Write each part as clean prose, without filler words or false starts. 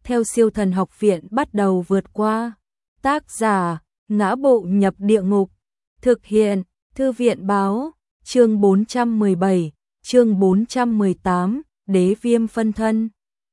theo Siêu Thần Học Viện bắt đầu vượt qua. Tác giả: Ngã Bộ Nhập Địa Ngục. Thực hiện: Thư viện báo. Chương 417, chương 418, Đế Viêm phân thân.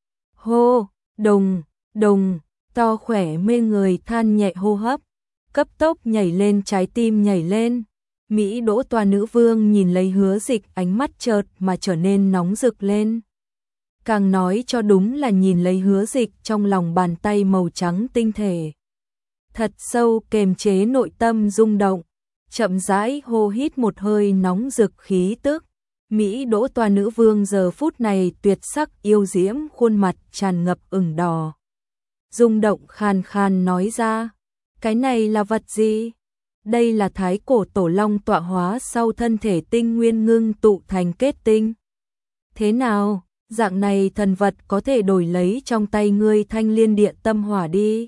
Hô, đùng, đùng, to khỏe mê người than nhẹ hô hấp, cấp tốc nhảy lên, trái tim nhảy lên. Mỹ Đỗ Toa nữ vương nhìn lấy Hứa Dịch, ánh mắt chợt mà trở nên nóng rực lên. Càng nói cho đúng là nhìn lấy Hứa Dịch trong lòng bàn tay màu trắng tinh thể. Thật sâu kềm chế nội tâm rung động, chậm rãi hô hít một hơi nóng rực khí tức. Mỹ Đỗ Toa nữ vương giờ phút này tuyệt sắc yêu diễm, khuôn mặt tràn ngập ửng đỏ. Rung động khàn khàn nói ra, cái này là vật gì? Đây là Thái Cổ Tổ Long tọa hóa sau thân thể tinh nguyên ngưng tụ thành kết tinh. Thế nào, dạng này thần vật có thể đổi lấy trong tay ngươi Thanh Liên Địa Tâm Hỏa đi.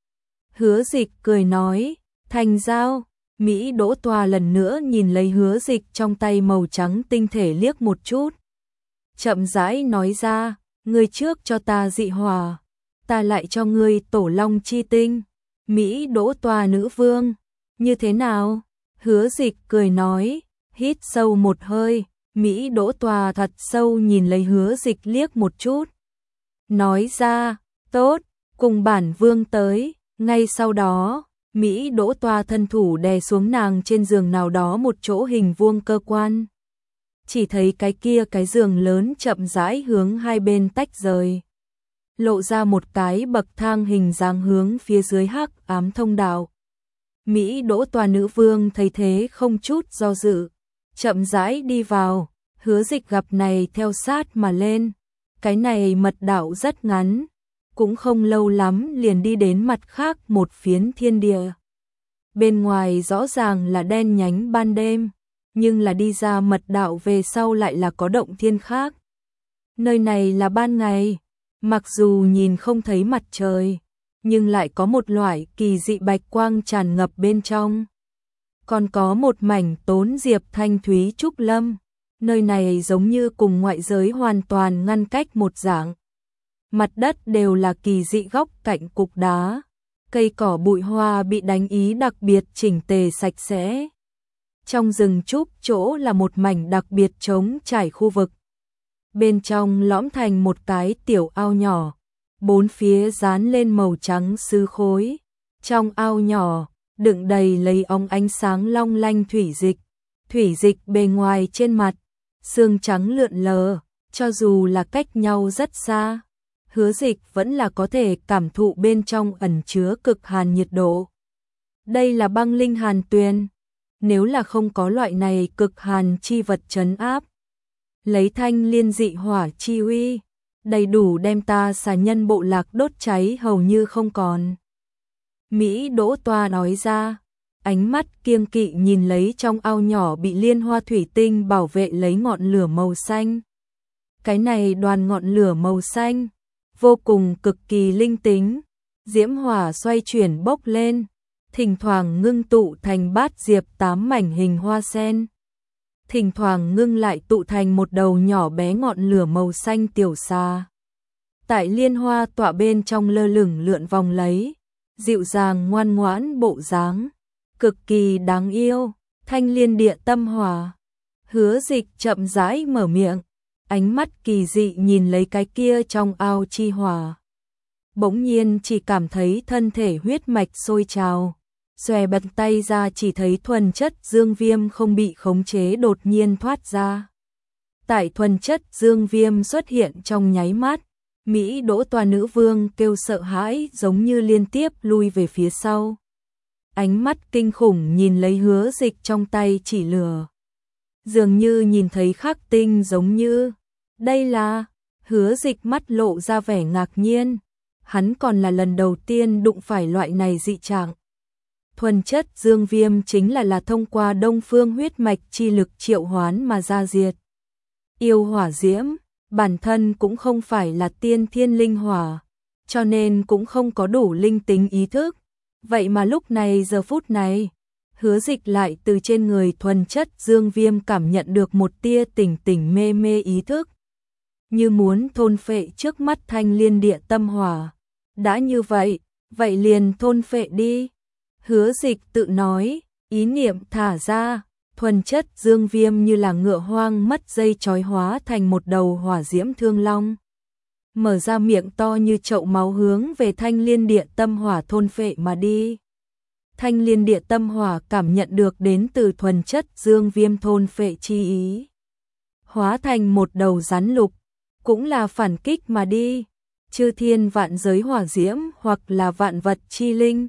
Hứa Dịch cười nói, thành giao. Mỹ Đỗ Toa lần nữa nhìn lấy Hứa Dịch trong tay màu trắng tinh thể liếc một chút. Chậm rãi nói ra, ngươi trước cho ta dị hỏa, ta lại cho ngươi Tổ Long chi tinh. Mỹ Đỗ Toa nữ vương, như thế nào? Hứa Dịch cười nói, hít sâu một hơi. Mỹ Đỗ Toa thật sâu nhìn lấy Hứa Dịch liếc một chút. Nói ra, tốt, cùng bản vương tới. Ngay sau đó, Mỹ Đỗ Toa thân thủ đè xuống nàng trên giường nào đó một chỗ hình vuông cơ quan. Chỉ thấy cái giường lớn chậm rãi hướng hai bên tách rời, lộ ra một cái bậc thang hình dáng hướng phía dưới hắc ám thông đạo. Mỹ Đỗ Toa nữ vương thấy thế không chút do dự, chậm rãi đi vào. Hứa Dịch gặp này theo sát mà lên. Cái này mật đạo rất ngắn, cũng không lâu lắm liền đi đến mặt khác một phiến thiên địa. Bên ngoài rõ ràng là đen nhánh ban đêm, nhưng là đi ra mật đạo về sau lại là có động thiên khác. Nơi này là ban ngày, mặc dù nhìn không thấy mặt trời, nhưng lại có một loại kỳ dị bạch quang tràn ngập bên trong. Còn có một mảnh tốn diệp thanh thúy trúc lâm, nơi này giống như cùng ngoại giới hoàn toàn ngăn cách một dạng. Mặt đất đều là kỳ dị góc cạnh cục đá, cây cỏ bụi hoa bị đánh ý đặc biệt chỉnh tề sạch sẽ. Trong rừng trúc chỗ là một mảnh đặc biệt trống trải khu vực. Bên trong lõm thành một cái tiểu ao nhỏ, bốn phía dán lên màu trắng sứ khối. Trong ao nhỏ, đựng đầy lấy óng ánh sáng long lanh thủy dịch. Thủy dịch bề ngoài trên mặt, sương trắng lượn lờ, cho dù là cách nhau rất xa. Hứa Dịch vẫn là có thể cảm thụ bên trong ẩn chứa cực hàn nhiệt độ. Đây là băng linh hàn tuyền. Nếu là không có loại này cực hàn chi vật trấn áp, lấy Thanh Liên dị hỏa chi uy, đầy đủ đem ta xà nhân bộ lạc đốt cháy hầu như không còn. Mỹ Đỗ Toa nói ra, ánh mắt kiêng kỵ nhìn lấy trong ao nhỏ bị liên hoa thủy tinh bảo vệ lấy ngọn lửa màu xanh. Cái này đoàn ngọn lửa màu xanh vô cùng cực kỳ linh tính, diễm hỏa xoay chuyển bốc lên, thỉnh thoảng ngưng tụ thành bát diệp 8 mảnh hình hoa sen, thỉnh thoảng ngưng lại tụ thành một đầu nhỏ bé ngọn lửa màu xanh tiểu xà. Tại liên hoa tọa bên trong lơ lửng lượn vòng lấy, dịu dàng ngoan ngoãn bộ dáng, cực kỳ đáng yêu. Thanh Liên Địa Tâm Hỏa. Hứa Dịch chậm rãi mở miệng, ánh mắt kỳ dị nhìn lấy cái kia trong ao chi hỏa. Bỗng nhiên chỉ cảm thấy thân thể huyết mạch sôi trào, xòe bật tay ra chỉ thấy thuần chất dương viêm không bị khống chế đột nhiên thoát ra. Tại thuần chất dương viêm xuất hiện trong nháy mắt, Mỹ Đỗ Toa nữ vương kêu sợ hãi giống như liên tiếp lui về phía sau. Ánh mắt kinh khủng nhìn lấy Hứa Dịch trong tay chỉ lửa, dường như nhìn thấy khắc tinh giống như. Đây là. Hứa Dịch mắt lộ ra vẻ ngạc nhiên, hắn còn là lần đầu tiên đụng phải loại này dị trạng. Thuần chất dương viêm chính là thông qua đông phương huyết mạch chi lực triệu hoán mà ra diệt. Yêu hỏa diễm, bản thân cũng không phải là tiên thiên linh hỏa, cho nên cũng không có đủ linh tính ý thức. Vậy mà lúc này giờ phút này, Hứa Dịch lại từ trên người thuần chất dương viêm cảm nhận được một tia tỉnh tỉnh mê mê ý thức, như muốn thôn phệ trước mắt Thanh Liên Địa Tâm Hỏa, đã như vậy, vậy liền thôn phệ đi. Hứa Dịch tự nói, ý niệm thả ra, thuần chất dương viêm như là ngựa hoang mất dây trói hóa thành một đầu hỏa diễm thương long. Mở ra miệng to như chậu máu hướng về Thanh Liên Địa Tâm Hỏa thôn phệ mà đi. Thanh Liên Địa Tâm Hỏa cảm nhận được đến từ thuần chất dương viêm thôn phệ chi ý. Hóa thành một đầu rắn lục, cũng là phản kích mà đi. Chư thiên vạn giới hỏa diễm hoặc là vạn vật chi linh.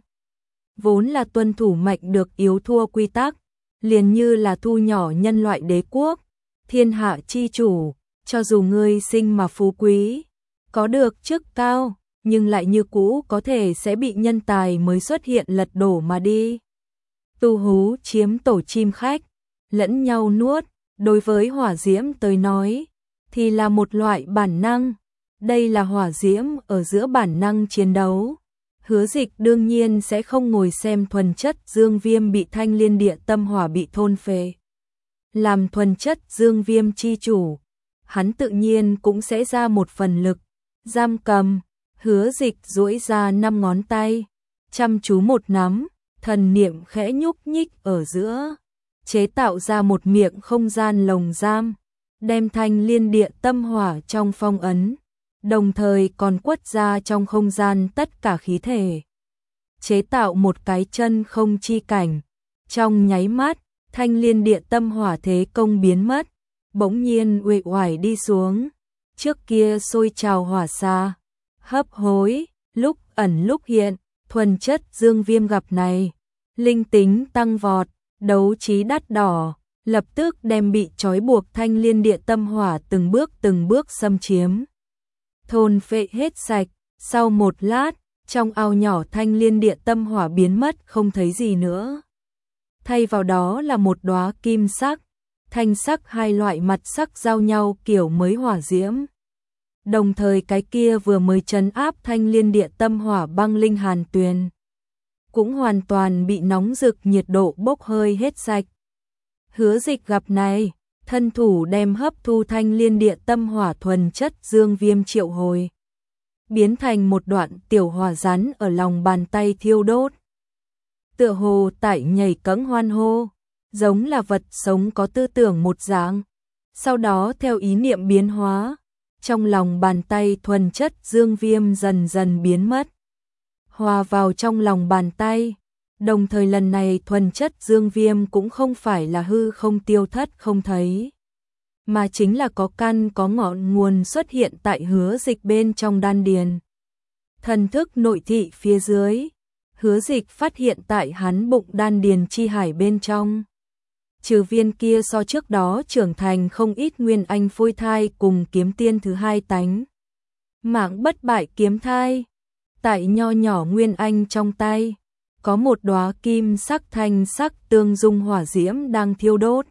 Vốn là tuân thủ mệnh được yếu thua quy tắc, liền như là thu nhỏ nhân loại đế quốc, thiên hạ chi chủ, cho dù ngươi sinh mà phú quý, có được chức cao, nhưng lại như cũ có thể sẽ bị nhân tài mới xuất hiện lật đổ mà đi. Tu hú chiếm tổ chim khách, lẫn nhau nuốt, đối với hỏa diễm tới nói, thì là một loại bản năng. Đây là hỏa diễm ở giữa bản năng chiến đấu. Hứa Dịch đương nhiên sẽ không ngồi xem thuần chất dương viêm bị Thanh Liên Địa Tâm Hỏa bị thôn phệ. Làm thuần chất dương viêm chi chủ, hắn tự nhiên cũng sẽ ra một phần lực. Giam cầm, Hứa Dịch duỗi ra 5 ngón tay, chăm chú một nắm, thần niệm khẽ nhúc nhích ở giữa, chế tạo ra một miệng không gian lồng giam, đem Thanh Liên Địa Tâm Hỏa trong phong ấn, đồng thời còn quất ra trong không gian tất cả khí thể. Chế tạo một cái chân không chi cảnh, trong nháy mắt, Thanh Liên Địa Tâm Hỏa thế công biến mất, bỗng nhiên uể oải đi xuống. Trước kia sôi trào hỏa xa, hấp hối, lúc ẩn lúc hiện, thuần chất dương viêm gặp này, linh tính tăng vọt, đấu trí đắt đỏ, lập tức đem bị trói buộc Thanh Liên Địa Tâm Hỏa từng bước xâm chiếm. Thôn phệ hết sạch, sau một lát, trong ao nhỏ Thanh Liên Địa Tâm Hỏa biến mất không thấy gì nữa. Thay vào đó là một đóa kim sắc, thanh sắc hai loại mặt sắc giao nhau kiểu mới hỏa diễm. Đồng thời cái kia vừa mới trấn áp Thanh Liên Địa Tâm Hỏa băng linh hàn tuyền, cũng hoàn toàn bị nóng rực nhiệt độ bốc hơi hết sạch. Hứa Dịch gặp này, thân thủ đem hấp thu Thanh Liên Địa Tâm Hỏa thuần chất dương viêm triệu hồi, biến thành một đoạn tiểu hỏa rắn ở lòng bàn tay thiêu đốt. Tựa hồ tại nhảy cẫng hoan hô, giống là vật sống có tư tưởng một dạng. Sau đó theo ý niệm biến hóa, trong lòng bàn tay thuần chất dương viêm dần dần biến mất, hòa vào trong lòng bàn tay. Đồng thời lần này thuần chất dương viêm cũng không phải là hư không tiêu thất không thấy, mà chính là có căn có ngọn nguồn xuất hiện tại Hứa Dịch bên trong đan điền. Thần thức nội thị phía dưới, Hứa Dịch phát hiện tại hắn bụng đan điền chi hải bên trong, trừ viên kia so trước đó trưởng thành không ít nguyên anh phôi thai cùng kiếm tiên thứ hai tánh mạng bất bại kiếm thai, tại nho nhỏ nguyên anh trong tay có một đóa kim sắc thanh sắc tương dung hỏa diễm đang thiêu đốt.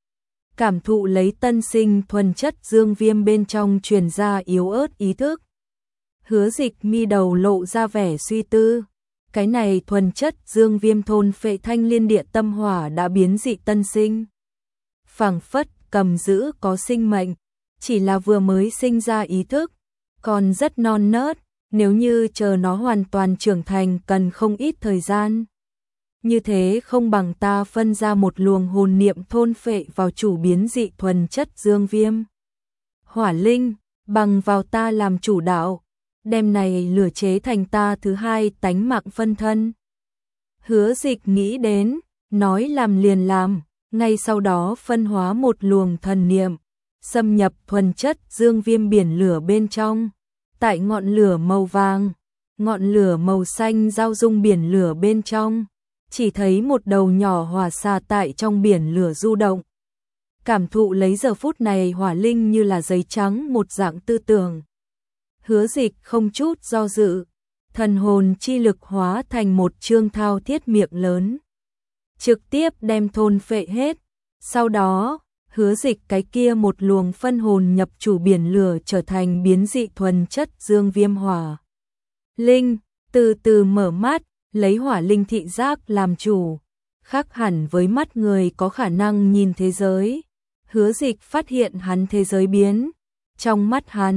Cảm thụ lấy tân sinh thuần chất dương viêm bên trong truyền ra yếu ớt ý thức, Hứa Dịch mi đầu lộ ra vẻ suy tư. Cái này thuần chất dương viêm thôn phệ Thanh Liên Địa Tâm Hỏa đã biến dị tân sinh, phảng phất cầm giữ có sinh mệnh, chỉ là vừa mới sinh ra ý thức, còn rất non nớt, nếu như chờ nó hoàn toàn trưởng thành cần không ít thời gian. Như thế không bằng ta phân ra một luồng hồn niệm thôn phệ vào chủ biến dị thuần chất dương viêm hỏa linh, bằng vào ta làm chủ đạo, đem này lửa chế thành ta thứ hai tánh mạng phân thân. Hứa Dịch nghĩ đến, nói làm liền làm, ngay sau đó phân hóa một luồng thần niệm, xâm nhập thuần chất dương viêm biển lửa bên trong. Tại ngọn lửa màu vàng, ngọn lửa màu xanh giao dung biển lửa bên trong, chỉ thấy một đầu nhỏ hỏa xà tại trong biển lửa du động. Cảm thụ lấy giờ phút này hỏa linh như là giấy trắng một dạng tư tưởng. Hứa Dịch không chút do dự, thần hồn chi lực hóa thành một chương thao thiết miệng lớn, trực tiếp đem thôn phệ hết. Sau đó, Hứa Dịch cái kia một luồng phân hồn nhập chủ biển lửa trở thành biến dị thuần chất dương viêm hỏa linh, từ từ mở mắt, lấy hỏa linh thị giác làm chủ, khác hẳn với mắt người có khả năng nhìn thế giới. Hứa Dịch phát hiện hắn thế giới biến, trong mắt hắn,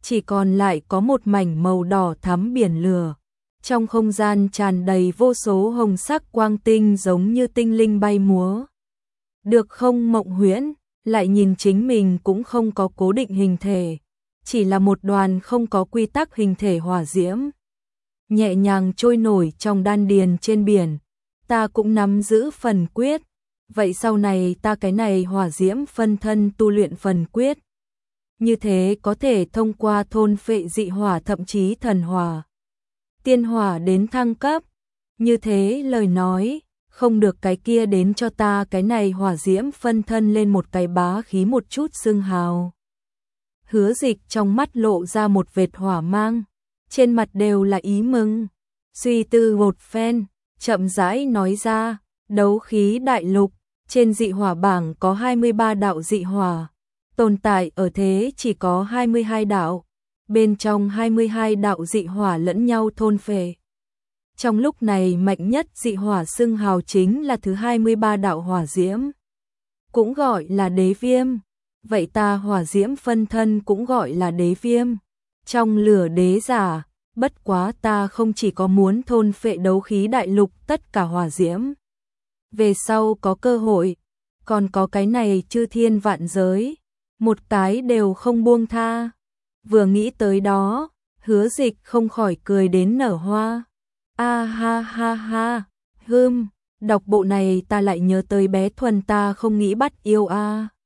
chỉ còn lại có một mảnh màu đỏ thắm biển lửa. Trong không gian tràn đầy vô số hồng sắc quang tinh giống như tinh linh bay múa. Được không Mộng Huyễn, lại nhìn chính mình cũng không có cố định hình thể, chỉ là một đoàn không có quy tắc hình thể hỏa diễm. Nhẹ nhàng trôi nổi trong đan điền trên biển, ta cũng nắm giữ phần quyết. Vậy sau này ta cái này hỏa diễm phân thân tu luyện phần quyết. Như thế có thể thông qua thôn phệ dị hỏa thậm chí thần hỏa, tiên hỏa đến thăng cấp. Như thế lời nói, không được cái kia đến cho ta cái này hỏa diễm phân thân lên một cái bá khí một chút xưng hào. Hứa Dịch trong mắt lộ ra một vệt hỏa mang, trên mặt đều là ý mừng. Suy tư một phen, chậm rãi nói ra, đấu khí đại lục, trên dị hỏa bảng có 23 đạo dị hỏa, tồn tại ở thế chỉ có 22 đạo, bên trong 22 đạo dị hỏa lẫn nhau thôn phệ. Trong lúc này mạnh nhất dị hỏa xưng hào chính là thứ 23 đạo hỏa diễm, cũng gọi là đế viêm. Vậy ta hỏa diễm phân thân cũng gọi là đế viêm. Trong lửa đế giả, bất quá ta không chỉ có muốn thôn phệ đấu khí đại lục tất cả hỏa diễm. Về sau có cơ hội, còn có cái này chư thiên vạn giới, một cái đều không buông tha. Vừa nghĩ tới đó, Hứa Dịch không khỏi cười đến nở hoa. A ha ha ha, đọc bộ này ta lại nhớ tới bé Thuần ta không nghĩ bắt yêu a.